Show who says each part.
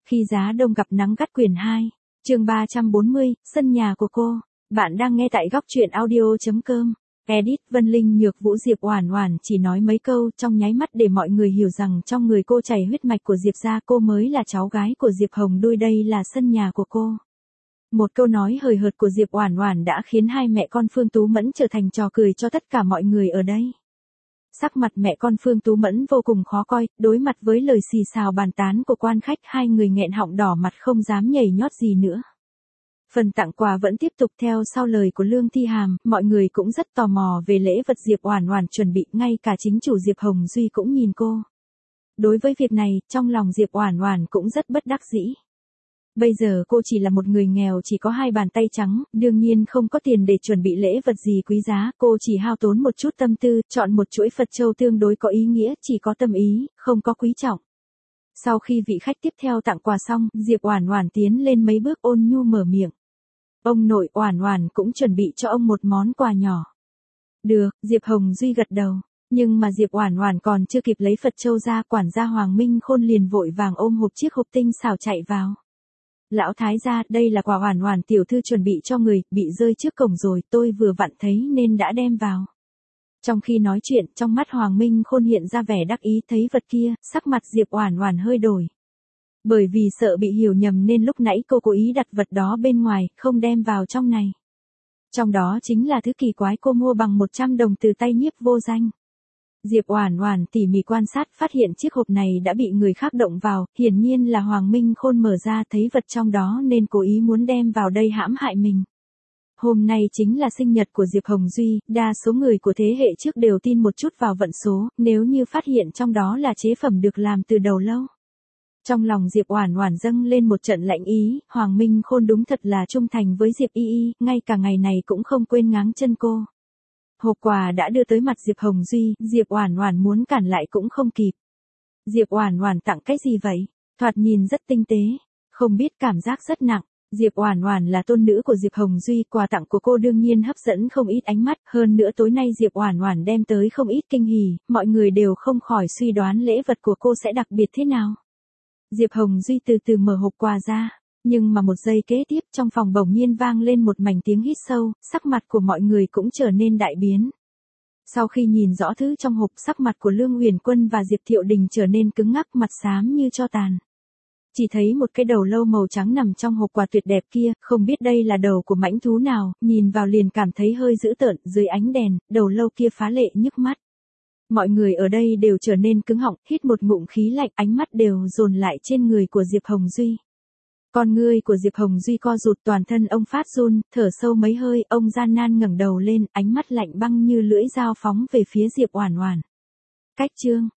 Speaker 1: Khi giá đông gặp nắng gắt quyển 2, chương 340, sân nhà của cô. Bạn đang nghe tại góc truyện audio.com. Edit Vân Linh Nhược Vũ Diệp Oản Oản chỉ nói mấy câu trong nháy mắt để mọi người hiểu rằng trong người cô chảy huyết mạch của Diệp gia, cô mới là cháu gái của Diệp Hồng Đôi, đây là sân nhà của cô. Một câu nói hời hợt của Diệp Oản Oản đã khiến hai mẹ con Phương Tú Mẫn trở thành trò cười cho tất cả mọi người ở đây. Sắc mặt mẹ con Phương Tú Mẫn vô cùng khó coi, đối mặt với lời xì xào bàn tán của quan khách, hai người nghẹn họng đỏ mặt không dám nhảy nhót gì nữa. Phần tặng quà vẫn tiếp tục theo sau lời của Lương Thi Hàm, mọi người cũng rất tò mò về lễ vật Diệp Oản Oản chuẩn bị, ngay cả chính chủ Diệp Hồng Duy cũng nhìn cô. Đối với việc này, trong lòng Diệp Oản Oản cũng rất bất đắc dĩ. Bây giờ cô chỉ là một người nghèo, chỉ có hai bàn tay trắng, đương nhiên không có tiền để chuẩn bị lễ vật gì quý giá, cô chỉ hao tốn một chút tâm tư, chọn một chuỗi Phật châu tương đối có ý nghĩa, chỉ có tâm ý, không có quý trọng. Sau khi vị khách tiếp theo tặng quà xong, Diệp Oản Oản tiến lên mấy bước ôn nhu mở miệng. Ông nội, Oản Oản cũng chuẩn bị cho ông một món quà nhỏ. Được, Diệp Hồng Duy gật đầu. Nhưng mà Diệp Oản Oản còn chưa kịp lấy Phật châu ra, quản gia Hoàng Minh Khôn liền vội vàng ôm chiếc hộp tinh xảo chạy vào. Lão thái gia, đây là quà Oản Oản tiểu thư chuẩn bị cho người, bị rơi trước cổng rồi, tôi vừa vặn thấy nên đã đem vào. Trong khi nói chuyện, trong mắt Hoàng Minh Khôn hiện ra vẻ đắc ý, thấy vật kia, sắc mặt Diệp Oản Oản hơi đổi. Bởi vì sợ bị hiểu nhầm nên lúc nãy cô cố ý đặt vật đó bên ngoài, không đem vào trong này. Trong đó chính là thứ kỳ quái cô mua bằng 100 đồng từ tay Nhiếp Vô Danh. Diệp Oản Oản tỉ mỉ quan sát, phát hiện chiếc hộp này đã bị người khác động vào, hiển nhiên là Hoàng Minh Khôn mở ra thấy vật trong đó nên cố ý muốn đem vào đây hãm hại mình. Hôm nay chính là sinh nhật của Diệp Hồng Duy, đa số người của thế hệ trước đều tin một chút vào vận số, nếu như phát hiện trong đó là chế phẩm được làm từ đầu lâu. Trong lòng Diệp Oản Oản dâng lên một trận lạnh ý, Hoàng Minh Khôn đúng thật là trung thành với Diệp Y Y, ngay cả ngày này cũng không quên ngáng chân cô. Hộp quà đã đưa tới mặt Diệp Hồng Duy, Diệp Oản Oản muốn cản lại cũng không kịp. Diệp Oản Oản tặng cái gì vậy? Thoạt nhìn rất tinh tế, không biết cảm giác rất nặng. Diệp Oản Oản là tôn nữ của Diệp Hồng Duy, quà tặng của cô đương nhiên hấp dẫn không ít ánh mắt, hơn nữa tối nay Diệp Oản Oản đem tới không ít kinh hỉ, mọi người đều không khỏi suy đoán lễ vật của cô sẽ đặc biệt thế nào. Diệp Hồng Duy từ từ mở hộp quà ra, nhưng mà một giây kế tiếp trong phòng bỗng nhiên vang lên một mảnh tiếng hít sâu, sắc mặt của mọi người cũng trở nên đại biến. Sau khi nhìn rõ thứ trong hộp, sắc mặt của Lương Uyển Quân và Diệp Thiệu Đình trở nên cứng ngắc, mặt xám như tro tàn. Chỉ thấy một cái đầu lâu màu trắng nằm trong hộp quà tuyệt đẹp kia, không biết đây là đầu của mãnh thú nào, nhìn vào liền cảm thấy hơi dữ tợn, dưới ánh đèn, đầu lâu kia phá lệ nhức mắt. Mọi người ở đây đều trở nên cứng họng, hít một ngụm khí lạnh, ánh mắt đều dồn lại trên người của Diệp Hồng Duy. Con ngươi của Diệp Hồng Duy co rụt, toàn thân ông phát run, thở sâu mấy hơi, ông gian nan ngẩng đầu lên, ánh mắt lạnh băng như lưỡi dao phóng về phía Diệp Oản Oản. Cách chương